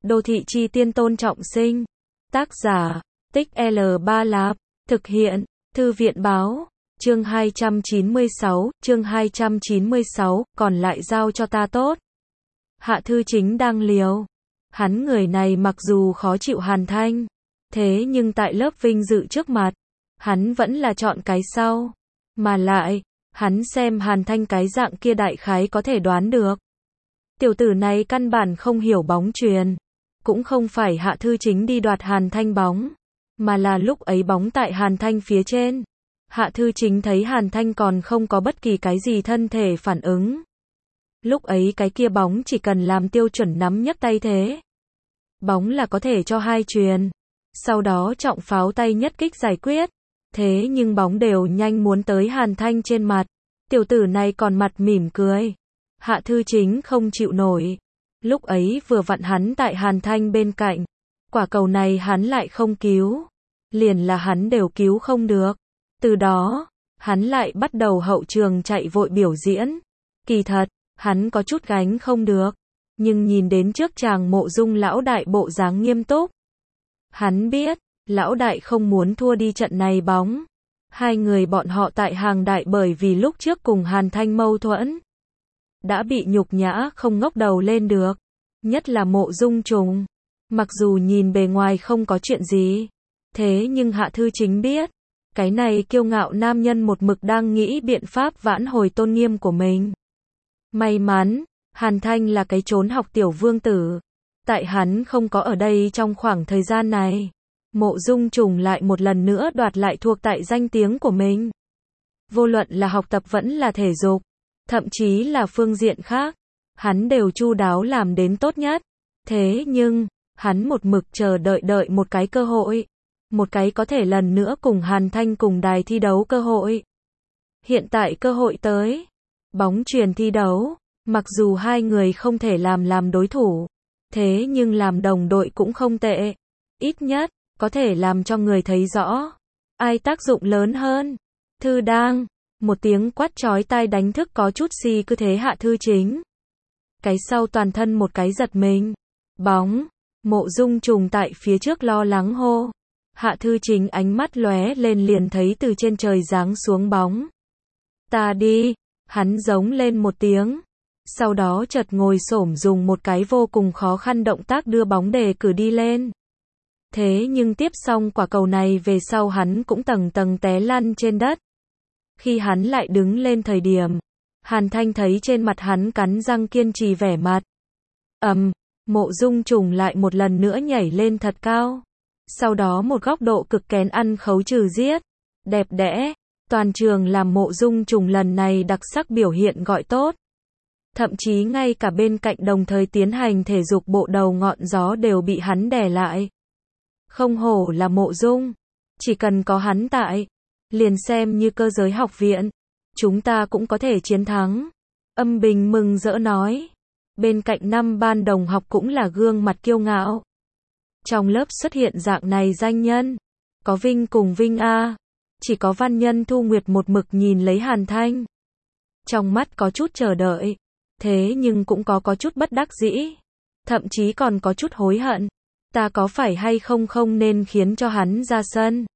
Đô thị chi tiên Tôn Trọng Sinh. Tác giả, Tích L3 Lạp. Thực hiện, Thư viện báo. Chương 296, còn lại giao cho ta tốt. Hạ Thư Chính đang liều. Hắn người này mặc dù khó chịu Hàn Thanh, thế nhưng tại lớp vinh dự trước mặt, hắn vẫn là chọn cái sau. Mà lại, hắn xem Hàn Thanh cái dạng kia đại khái có thể đoán được. Tiểu tử này căn bản không hiểu bóng chuyền. Cũng không phải Hạ Thư Chính đi đoạt Hàn Thanh bóng, mà là lúc ấy bóng tại Hàn Thanh phía trên. Hạ Thư Chính thấy Hàn Thanh còn không có bất kỳ cái gì thân thể phản ứng. Lúc ấy cái kia bóng chỉ cần làm tiêu chuẩn nắm nhấc tay thế. Bóng là có thể cho hai chuyền. Sau đó trọng pháo tay nhất kích giải quyết. Thế nhưng bóng đều nhanh muốn tới Hàn Thanh trên mặt. Tiểu tử này còn mặt mỉm cười. Hạ Thư Chính không chịu nổi. Lúc ấy vừa vặn hắn tại Hàn Thanh bên cạnh. Quả cầu này hắn lại không cứu. Liền là hắn đều cứu không được. Từ đó, hắn lại bắt đầu hậu trường chạy vội biểu diễn. Kỳ thật, hắn có chút gánh không được. Nhưng nhìn đến trước chàng Mộ Dung lão đại bộ dáng nghiêm túc. Hắn biết, lão đại không muốn thua đi trận này bóng. Hai người bọn họ tại hàng đại bởi vì lúc trước cùng Hàn Thanh mâu thuẫn. Đã bị nhục nhã không ngóc đầu lên được. Nhất là Mộ Dung Trùng. Mặc dù nhìn bề ngoài không có chuyện gì. Thế nhưng Hạ Thư Chính biết. Cái này kiêu ngạo nam nhân một mực đang nghĩ biện pháp vãn hồi tôn nghiêm của mình. May mắn, Hàn Thanh là cái trốn học tiểu vương tử. Tại hắn không có ở đây trong khoảng thời gian này. Mộ Dung Trùng lại một lần nữa đoạt lại thuộc tại danh tiếng của mình. Vô luận là học tập vẫn là thể dục. Thậm chí là phương diện khác. Hắn đều chu đáo làm đến tốt nhất. Thế nhưng, hắn một mực chờ đợi một cái cơ hội. Một cái có thể lần nữa cùng Hàn Thanh cùng đài thi đấu cơ hội. Hiện tại cơ hội tới. Bóng chuyền thi đấu. Mặc dù hai người không thể làm đối thủ. Thế nhưng làm đồng đội cũng không tệ. Ít nhất, có thể làm cho người thấy rõ. Ai tác dụng lớn hơn. Thư đang. Một tiếng quát chói tai đánh thức có chút si cứ thế Hạ Thư Chính. Cái sau toàn thân một cái giật mình. Bóng. Mộ Dung Trùng tại phía trước lo lắng hô. Hạ Thư Chính ánh mắt lóe lên liền thấy từ trên trời giáng xuống bóng. Ta đi. Hắn giống lên một tiếng. Sau đó chợt ngồi xổm dùng một cái vô cùng khó khăn động tác đưa bóng đề cử đi lên. Thế nhưng tiếp xong quả cầu này về sau hắn cũng tầng té lăn trên đất. Khi hắn lại đứng lên thời điểm, Hàn Thanh thấy trên mặt hắn cắn răng kiên trì vẻ mặt. Mộ Dung Trùng lại một lần nữa nhảy lên thật cao. Sau đó một góc độ cực kén ăn khấu trừ giết. Đẹp đẽ, toàn trường làm Mộ Dung Trùng lần này đặc sắc biểu hiện gọi tốt. Thậm chí ngay cả bên cạnh đồng thời tiến hành thể dục bộ đầu ngọn gió đều bị hắn đè lại. Không hổ là Mộ Dung. Chỉ cần có hắn tại. Liền xem như cơ giới học viện. Chúng ta cũng có thể chiến thắng. Âm Bình mừng rỡ nói. Bên cạnh năm ban đồng học cũng là gương mặt kiêu ngạo. Trong lớp xuất hiện dạng này danh nhân. Có Vinh cùng Vinh A. Chỉ có Văn Nhân Thu Nguyệt một mực nhìn lấy Hàn Thanh. Trong mắt có chút chờ đợi. Thế nhưng cũng có chút bất đắc dĩ. Thậm chí còn có chút hối hận. Ta có phải hay không nên khiến cho hắn ra sân.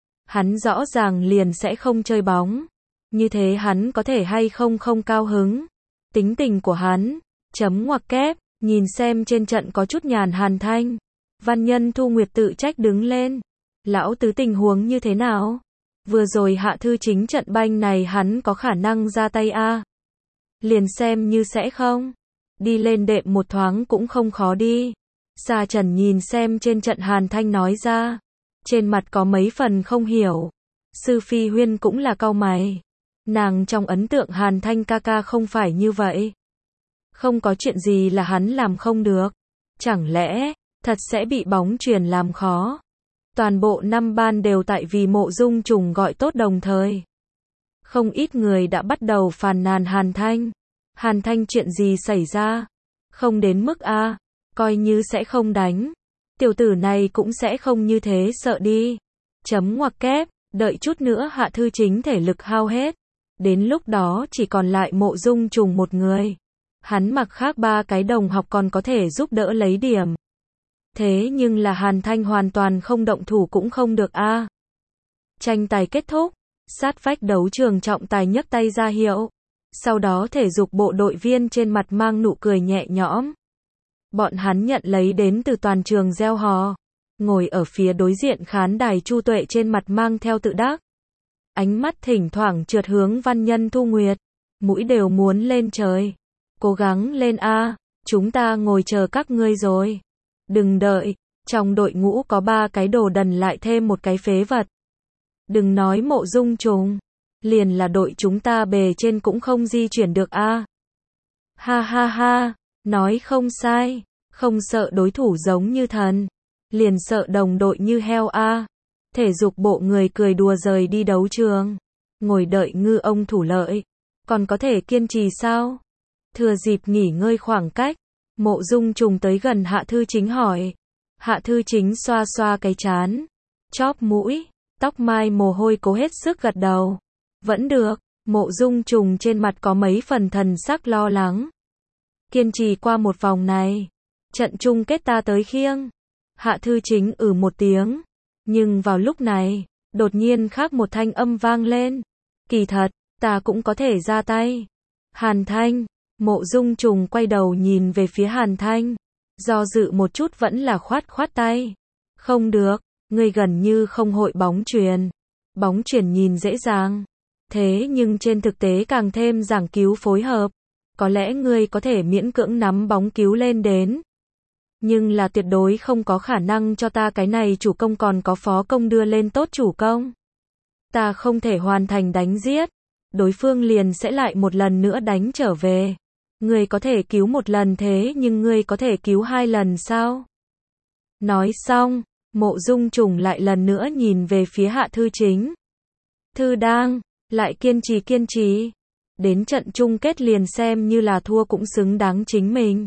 Hắn rõ ràng liền sẽ không chơi bóng. Như thế hắn có thể hay không cao hứng. Tính tình của hắn. Chấm ngoặc kép. Nhìn xem trên trận có chút nhàn Hàn Thanh. Văn Nhân Thu Nguyệt tự trách đứng lên. Lão tứ tình huống như thế nào? Vừa rồi Hạ Thư Chính trận banh này hắn có khả năng ra tay a? Liền xem như sẽ không. Đi lên đệm một thoáng cũng không khó đi. Sa Trần nhìn xem trên trận Hàn Thanh nói ra. Trên mặt có mấy phần không hiểu. Sư Phi Huyên cũng là cau mày. Nàng trong ấn tượng Hàn Thanh ca ca không phải như vậy. Không có chuyện gì là hắn làm không được. Chẳng lẽ, thật sẽ bị bóng chuyền làm khó. Toàn bộ năm ban đều tại vì Mộ Dung Trùng gọi tốt đồng thời. Không ít người đã bắt đầu phàn nàn Hàn Thanh. Hàn Thanh chuyện gì xảy ra? Không đến mức A. Coi như sẽ không đánh. Tiểu tử này cũng sẽ không như thế sợ đi. Chấm ngoặc kép. Đợi chút nữa Hạ Thư Chính thể lực hao hết. Đến lúc đó chỉ còn lại Mộ Dung Trùng một người. Hắn mặc khác ba cái đồng học còn có thể giúp đỡ lấy điểm. Thế nhưng là Hàn Thanh hoàn toàn không động thủ cũng không được a. Tranh tài kết thúc, sát vách đấu trường trọng tài nhấc tay ra hiệu. Sau đó thể dục bộ đội viên trên mặt mang nụ cười nhẹ nhõm. Bọn hắn nhận lấy đến từ toàn trường reo hò. Ngồi ở phía đối diện khán đài Chu Tuệ trên mặt mang theo tự đắc. Ánh mắt thỉnh thoảng trượt hướng Văn Nhân Thu Nguyệt. Mũi đều muốn lên trời. Cố gắng lên a, chúng ta ngồi chờ các ngươi rồi. Đừng đợi, trong đội ngũ có 3 cái đồ đần lại thêm một cái phế vật. Đừng nói Mộ Dung Trùng, liền là đội chúng ta bề trên cũng không di chuyển được a. Ha ha ha, nói không sai, không sợ đối thủ giống như thần, liền sợ đồng đội như heo a. Thể dục bộ người cười đùa rời đi đấu trường, ngồi đợi ngư ông thủ lợi, còn có thể kiên trì sao? Thừa dịp nghỉ ngơi khoảng cách, Mộ Dung Trùng tới gần Hạ Thư Chính hỏi. Hạ Thư Chính xoa xoa cái trán, chóp mũi, tóc mai mồ hôi cố hết sức gật đầu. Vẫn được, Mộ Dung Trùng trên mặt có mấy phần thần sắc lo lắng. Kiên trì qua một vòng này, trận chung kết ta tới khiêng. Hạ Thư Chính một tiếng, nhưng vào lúc này, đột nhiên khác một thanh âm vang lên. Kỳ thật, ta cũng có thể ra tay. Hàn Thanh, Mộ Dung Trùng quay đầu nhìn về phía Hàn Thanh, do dự một chút vẫn là khoát tay. Không được, ngươi gần như không hội bóng chuyền. Bóng chuyền nhìn dễ dàng, thế nhưng trên thực tế càng thêm giảng cứu phối hợp. Có lẽ ngươi có thể miễn cưỡng nắm bóng cứu lên đến, nhưng là tuyệt đối không có khả năng cho ta cái này chủ công còn có phó công đưa lên tốt chủ công. Ta không thể hoàn thành đánh giết, đối phương liền sẽ lại một lần nữa đánh trở về. Ngươi có thể cứu một lần thế nhưng ngươi có thể cứu 2 lần sao? Nói xong, Mộ Dung Trùng lại lần nữa nhìn về phía Hạ Thư Chính. Thư đang, lại kiên trì. Đến trận chung kết liền xem như là thua cũng xứng đáng chính mình.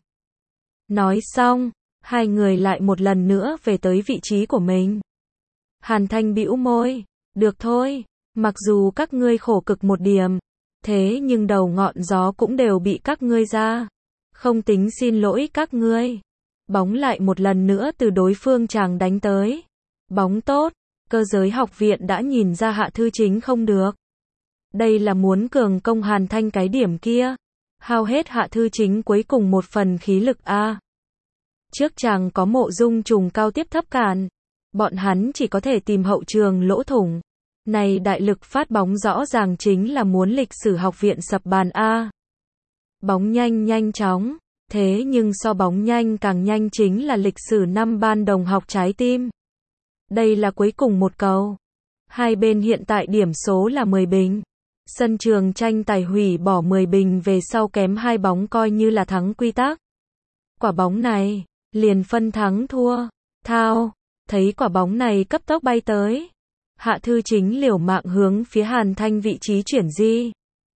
Nói xong, hai người lại một lần nữa về tới vị trí của mình. Hàn Thanh bĩu môi, được thôi, mặc dù các ngươi khổ cực một điểm, thế nhưng đầu ngọn gió cũng đều bị các ngươi ra. Không tính xin lỗi các ngươi. Bóng lại một lần nữa từ đối phương chàng đánh tới. Bóng tốt, Cơ Giới học viện đã nhìn ra Hạ Thư Chính không được. Đây là muốn cường công Hàn Thanh cái điểm kia. Hao hết Hạ Thư Chính cuối cùng một phần khí lực a. Trước chàng có Mộ Dung Trùng cao tiếp thấp cản. Bọn hắn chỉ có thể tìm hậu trường lỗ thủng. Này đại lực phát bóng rõ ràng chính là muốn lịch sử học viện sập bàn a. Bóng nhanh chóng, thế nhưng so bóng nhanh càng nhanh chính là lịch sử năm ban đồng học trái tim. Đây là cuối cùng một cầu. Hai bên hiện tại điểm số là 10 bình. Sân trường tranh tài hủy bỏ 10 bình về sau kém 2 bóng coi như là thắng quy tắc. Quả bóng này, liền phân thắng thua. Thao, thấy quả bóng này cấp tốc bay tới. Hạ Thư Chính liều mạng hướng phía Hàn Thanh vị trí chuyển di.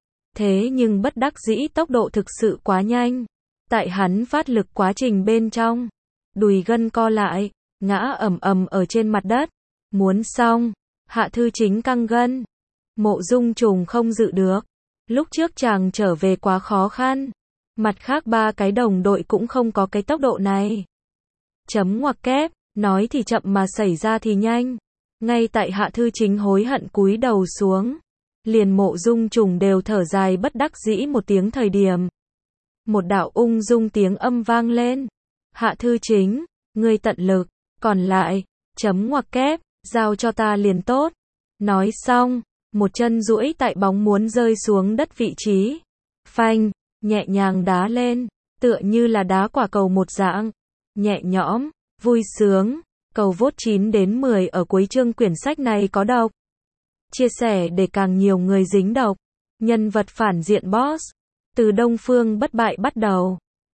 Thế nhưng bất đắc dĩ tốc độ thực sự quá nhanh. Tại hắn phát lực quá trình bên trong, đùi gân co lại, ngã ầm ở trên mặt đất. Muốn xong, Hạ Thư Chính căng gân. Mộ Dung Trùng không dự được. Lúc trước chàng trở về quá khó khăn. Mặt khác 3 cái đồng đội cũng không có cái tốc độ này. Chấm ngoặc kép, nói thì chậm mà xảy ra thì nhanh. Ngay tại Hạ Thư Chính hối hận cúi đầu xuống, liền Mộ Dung Trùng đều thở dài bất đắc dĩ một tiếng thời điểm. Một đạo ung dung tiếng âm vang lên. Hạ Thư Chính, ngươi tận lực, còn lại, chấm ngoặc kép, giao cho ta liền tốt. Nói xong, một chân duỗi tại bóng muốn rơi xuống đất vị trí. Phanh, nhẹ nhàng đá lên, tựa như là đá quả cầu một dạng. Nhẹ nhõm, vui sướng. Cầu vote 9 đến 10 ở cuối chương quyển sách này có độc. Chia sẻ để càng nhiều người dính độc. Nhân vật phản diện boss. Từ Đông Phương bất bại bắt đầu.